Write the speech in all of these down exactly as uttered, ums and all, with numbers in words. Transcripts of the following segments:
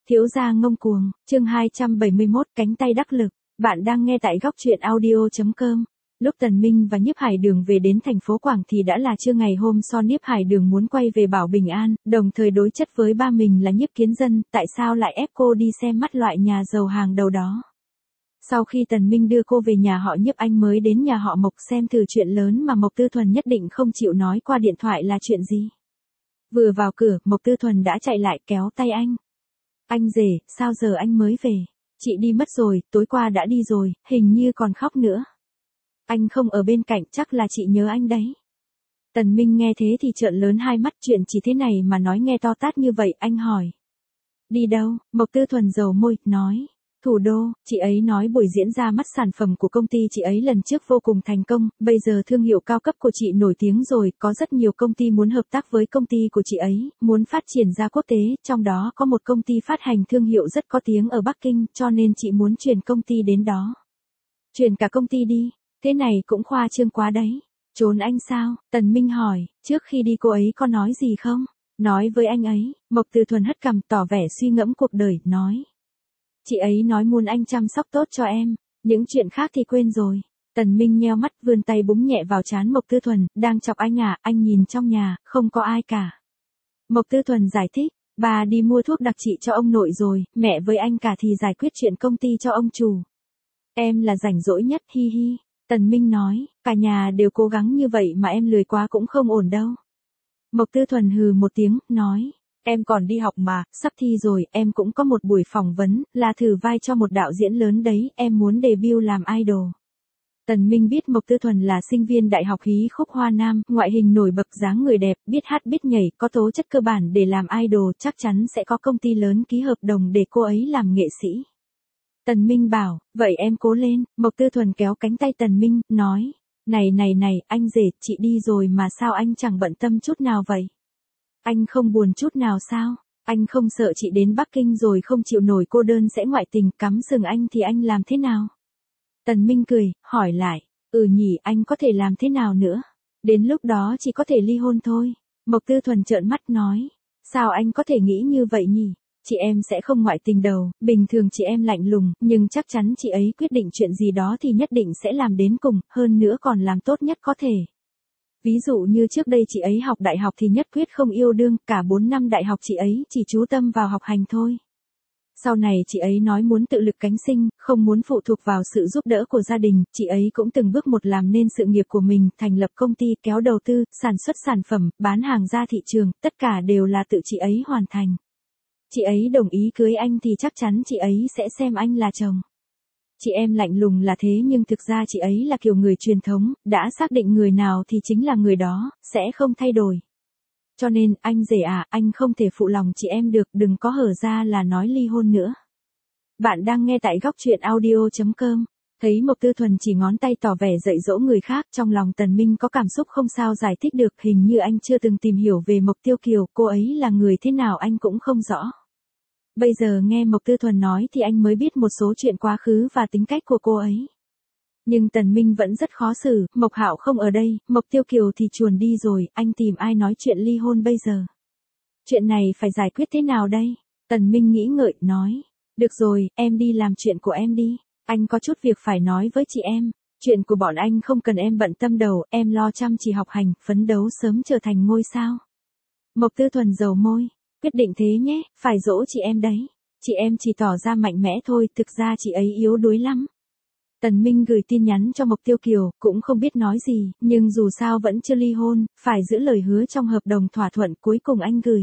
Thiếu gia ngông cuồng, chương hai trăm bảy mươi mốt, cánh tay đắc lực. Bạn đang nghe tại góc truyện audio chấm com. Lúc Tần Minh và Nhiếp Hải Đường về đến thành phố Quảng thì đã là trưa ngày hôm sau. Nhiếp Hải Đường muốn quay về Bảo Bình An, đồng thời đối chất với ba mình là Nhiếp Kiến Dân, tại sao lại ép cô đi xem mắt loại nhà giàu hàng đầu đó. Sau khi Tần Minh đưa cô về nhà họ Nhiếp, anh mới đến nhà họ Mộc xem thử chuyện lớn mà Mộc Tư Thuần nhất định không chịu nói qua điện thoại là chuyện gì. Vừa vào cửa, Mộc Tư Thuần đã chạy lại kéo tay anh. Anh rể, sao giờ anh mới về? Chị đi mất rồi, tối qua đã đi rồi, hình như còn khóc nữa. Anh không ở bên cạnh, chắc là chị nhớ anh đấy. Tần Minh nghe thế thì trợn lớn hai mắt, chuyện chỉ thế này mà nói nghe to tát như vậy, anh hỏi. Đi đâu? Mộc Tư Thuần dầu môi, nói. Thủ đô, chị ấy nói buổi diễn ra mắt sản phẩm của công ty chị ấy lần trước vô cùng thành công, bây giờ thương hiệu cao cấp của chị nổi tiếng rồi, có rất nhiều công ty muốn hợp tác với công ty của chị ấy, muốn phát triển ra quốc tế, trong đó có một công ty phát hành thương hiệu rất có tiếng ở Bắc Kinh, cho nên chị muốn chuyển công ty đến đó. Chuyển cả công ty đi, thế này cũng khoa trương quá đấy. Trốn anh sao? Tần Minh hỏi, trước khi đi cô ấy có nói gì không? Nói với anh ấy, Mộc Tư Thuần hất cằm tỏ vẻ suy ngẫm cuộc đời, nói. Chị ấy nói muốn anh chăm sóc tốt cho em, những chuyện khác thì quên rồi. Tần Minh nheo mắt vươn tay búng nhẹ vào trán Mộc Tư Thuần, đang chọc anh à, anh nhìn trong nhà, không có ai cả. Mộc Tư Thuần giải thích, bà đi mua thuốc đặc trị cho ông nội rồi, mẹ với anh cả thì giải quyết chuyện công ty cho ông chủ. Em là rảnh rỗi nhất, hi hi. Tần Minh nói, cả nhà đều cố gắng như vậy mà em lười quá cũng không ổn đâu. Mộc Tư Thuần hừ một tiếng, nói. Em còn đi học mà, sắp thi rồi, em cũng có một buổi phỏng vấn, là thử vai cho một đạo diễn lớn đấy, em muốn debut làm idol. Tần Minh biết Mộc Tư Thuần là sinh viên đại học hí khúc Hoa Nam, ngoại hình nổi bật, dáng người đẹp, biết hát biết nhảy, có tố chất cơ bản để làm idol, chắc chắn sẽ có công ty lớn ký hợp đồng để cô ấy làm nghệ sĩ. Tần Minh bảo, vậy em cố lên. Mộc Tư Thuần kéo cánh tay Tần Minh, nói, này này này, anh rể, chị đi rồi mà sao anh chẳng bận tâm chút nào vậy? Anh không buồn chút nào sao? Anh không sợ chị đến Bắc Kinh rồi không chịu nổi cô đơn sẽ ngoại tình, cắm sừng anh thì anh làm thế nào? Tần Minh cười, hỏi lại, ừ nhỉ, anh có thể làm thế nào nữa? Đến lúc đó chỉ có thể ly hôn thôi. Mộc Tư Thuần trợn mắt nói, sao anh có thể nghĩ như vậy nhỉ? Chị em sẽ không ngoại tình đâu, bình thường chị em lạnh lùng, nhưng chắc chắn chị ấy quyết định chuyện gì đó thì nhất định sẽ làm đến cùng, hơn nữa còn làm tốt nhất có thể. Ví dụ như trước đây chị ấy học đại học thì nhất quyết không yêu đương, cả bốn năm đại học chị ấy chỉ chú tâm vào học hành thôi. Sau này chị ấy nói muốn tự lực cánh sinh, không muốn phụ thuộc vào sự giúp đỡ của gia đình, chị ấy cũng từng bước một làm nên sự nghiệp của mình, thành lập công ty, kéo đầu tư, sản xuất sản phẩm, bán hàng ra thị trường, tất cả đều là tự chị ấy hoàn thành. Chị ấy đồng ý cưới anh thì chắc chắn chị ấy sẽ xem anh là chồng. Chị em lạnh lùng là thế nhưng thực ra chị ấy là kiểu người truyền thống, đã xác định người nào thì chính là người đó, sẽ không thay đổi. Cho nên, anh rể à, anh không thể phụ lòng chị em được, đừng có hở ra là nói ly hôn nữa. Bạn đang nghe tại góc truyện audio chấm com. Thấy Mộc Tư Thuần chỉ ngón tay tỏ vẻ dạy dỗ người khác, trong lòng Tần Minh có cảm xúc không sao giải thích được, hình như anh chưa từng tìm hiểu về Mộc Tiêu Kiều, cô ấy là người thế nào anh cũng không rõ. Bây giờ nghe Mộc Tư Thuần nói thì anh mới biết một số chuyện quá khứ và tính cách của cô ấy. Nhưng Tần Minh vẫn rất khó xử, Mộc Hạo không ở đây, Mộc Tiêu Kiều thì chuồn đi rồi, anh tìm ai nói chuyện ly hôn bây giờ? Chuyện này phải giải quyết thế nào đây? Tần Minh nghĩ ngợi, nói. Được rồi, em đi làm chuyện của em đi. Anh có chút việc phải nói với chị em. Chuyện của bọn anh không cần em bận tâm đầu, em lo chăm chỉ học hành, phấn đấu sớm trở thành ngôi sao. Mộc Tư Thuần dầu môi. Quyết định thế nhé, phải dỗ chị em đấy. Chị em chỉ tỏ ra mạnh mẽ thôi, thực ra chị ấy yếu đuối lắm. Tần Minh gửi tin nhắn cho Mộc Tiêu Kiều, cũng không biết nói gì, nhưng dù sao vẫn chưa ly hôn, phải giữ lời hứa trong hợp đồng thỏa thuận, cuối cùng anh gửi.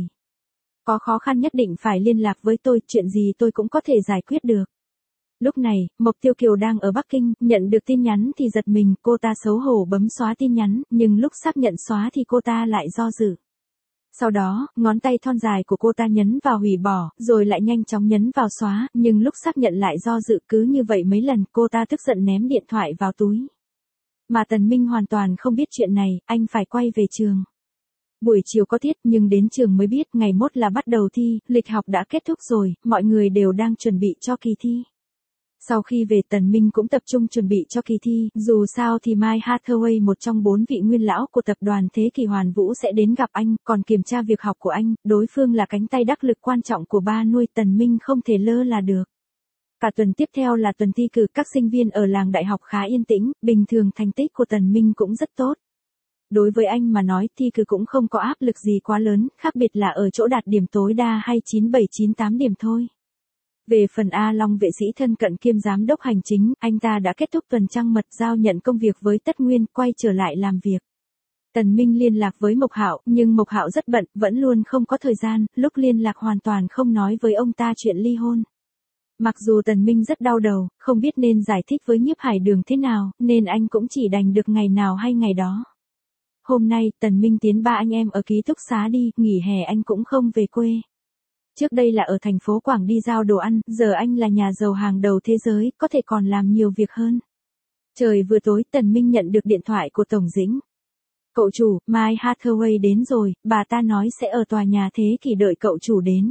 Có khó khăn nhất định phải liên lạc với tôi, chuyện gì tôi cũng có thể giải quyết được. Lúc này, Mộc Tiêu Kiều đang ở Bắc Kinh, nhận được tin nhắn thì giật mình, cô ta xấu hổ bấm xóa tin nhắn, nhưng lúc xác nhận xóa thì cô ta lại do dự. Sau đó, ngón tay thon dài của cô ta nhấn vào hủy bỏ, rồi lại nhanh chóng nhấn vào xóa, nhưng lúc xác nhận lại do dự, cứ như vậy mấy lần, cô ta tức giận ném điện thoại vào túi. Mà Tần Minh hoàn toàn không biết chuyện này, anh phải quay về trường. Buổi chiều có tiết nhưng đến trường mới biết ngày mốt là bắt đầu thi, lịch học đã kết thúc rồi, mọi người đều đang chuẩn bị cho kỳ thi. Sau khi về Tần Minh cũng tập trung chuẩn bị cho kỳ thi, dù sao thì Mai Hathaway một trong bốn vị nguyên lão của tập đoàn Thế Kỷ Hoàn Vũ sẽ đến gặp anh, còn kiểm tra việc học của anh, đối phương là cánh tay đắc lực quan trọng của ba nuôi Tần Minh không thể lơ là được. Cả tuần tiếp theo là tuần thi cử, các sinh viên ở làng đại học khá yên tĩnh, bình thường thành tích của Tần Minh cũng rất tốt. Đối với anh mà nói thi cử cũng không có áp lực gì quá lớn, khác biệt là ở chỗ đạt điểm tối đa hay chín bảy chín tám điểm thôi. Về phần A Long vệ sĩ thân cận kiêm giám đốc hành chính, anh ta đã kết thúc tuần trăng mật giao nhận công việc với Tất Nguyên, quay trở lại làm việc. Tần Minh liên lạc với Mộc Hạo, nhưng Mộc Hạo rất bận, vẫn luôn không có thời gian, lúc liên lạc hoàn toàn không nói với ông ta chuyện ly hôn. Mặc dù Tần Minh rất đau đầu, không biết nên giải thích với Nhiếp Hải Đường thế nào, nên anh cũng chỉ đành được ngày nào hay ngày đó. Hôm nay, Tần Minh tiến ba anh em ở ký túc xá đi, nghỉ hè anh cũng không về quê. Trước đây là ở thành phố Quảng đi giao đồ ăn, giờ anh là nhà giàu hàng đầu thế giới, có thể còn làm nhiều việc hơn. Trời vừa tối, Tần Minh nhận được điện thoại của Tổng Dĩnh. Cậu chủ, Mai Hathaway đến rồi, bà ta nói sẽ ở tòa nhà Thế Kỷ đợi cậu chủ đến.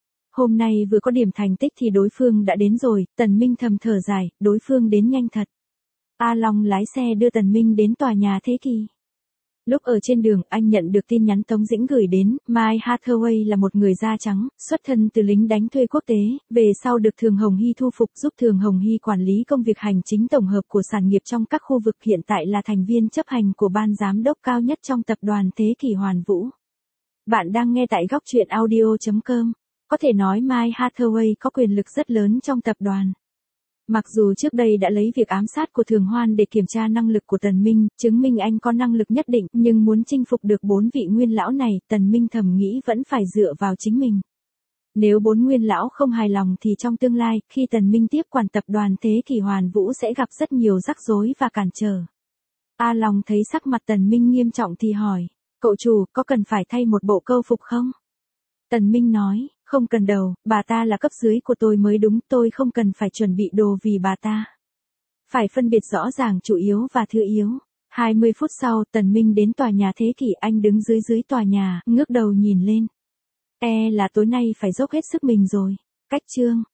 Hôm nay vừa có điểm thành tích thì đối phương đã đến rồi, Tần Minh thầm thở dài, đối phương đến nhanh thật. A Long lái xe đưa Tần Minh đến tòa nhà Thế Kỷ. Lúc ở trên đường, anh nhận được tin nhắn Tống Dĩnh gửi đến, Mai Hathaway là một người da trắng, xuất thân từ lính đánh thuê quốc tế, về sau được Thường Hồng Hy thu phục giúp Thường Hồng Hy quản lý công việc hành chính tổng hợp của sản nghiệp trong các khu vực, hiện tại là thành viên chấp hành của ban giám đốc cao nhất trong tập đoàn Thế Kỷ Hoàn Vũ. Bạn đang nghe tại góc truyện audio chấm com. Có thể nói Mai Hathaway có quyền lực rất lớn trong tập đoàn. Mặc dù trước đây đã lấy việc ám sát của Thường Hoan để kiểm tra năng lực của Tần Minh, chứng minh anh có năng lực nhất định, nhưng muốn chinh phục được bốn vị nguyên lão này, Tần Minh thầm nghĩ vẫn phải dựa vào chính mình. Nếu bốn nguyên lão không hài lòng thì trong tương lai, khi Tần Minh tiếp quản tập đoàn Thế Kỷ Hoàn Vũ sẽ gặp rất nhiều rắc rối và cản trở. A Long thấy sắc mặt Tần Minh nghiêm trọng thì hỏi, cậu chủ, có cần phải thay một bộ câu phục không? Tần Minh nói, không cần đâu, bà ta là cấp dưới của tôi mới đúng, tôi không cần phải chuẩn bị đồ vì bà ta. Phải phân biệt rõ ràng chủ yếu và thứ yếu. hai mươi phút sau, Tần Minh đến tòa nhà Thế Kỷ, anh đứng dưới dưới tòa nhà, ngước đầu nhìn lên. E là tối nay phải dốc hết sức mình rồi. Cách chương.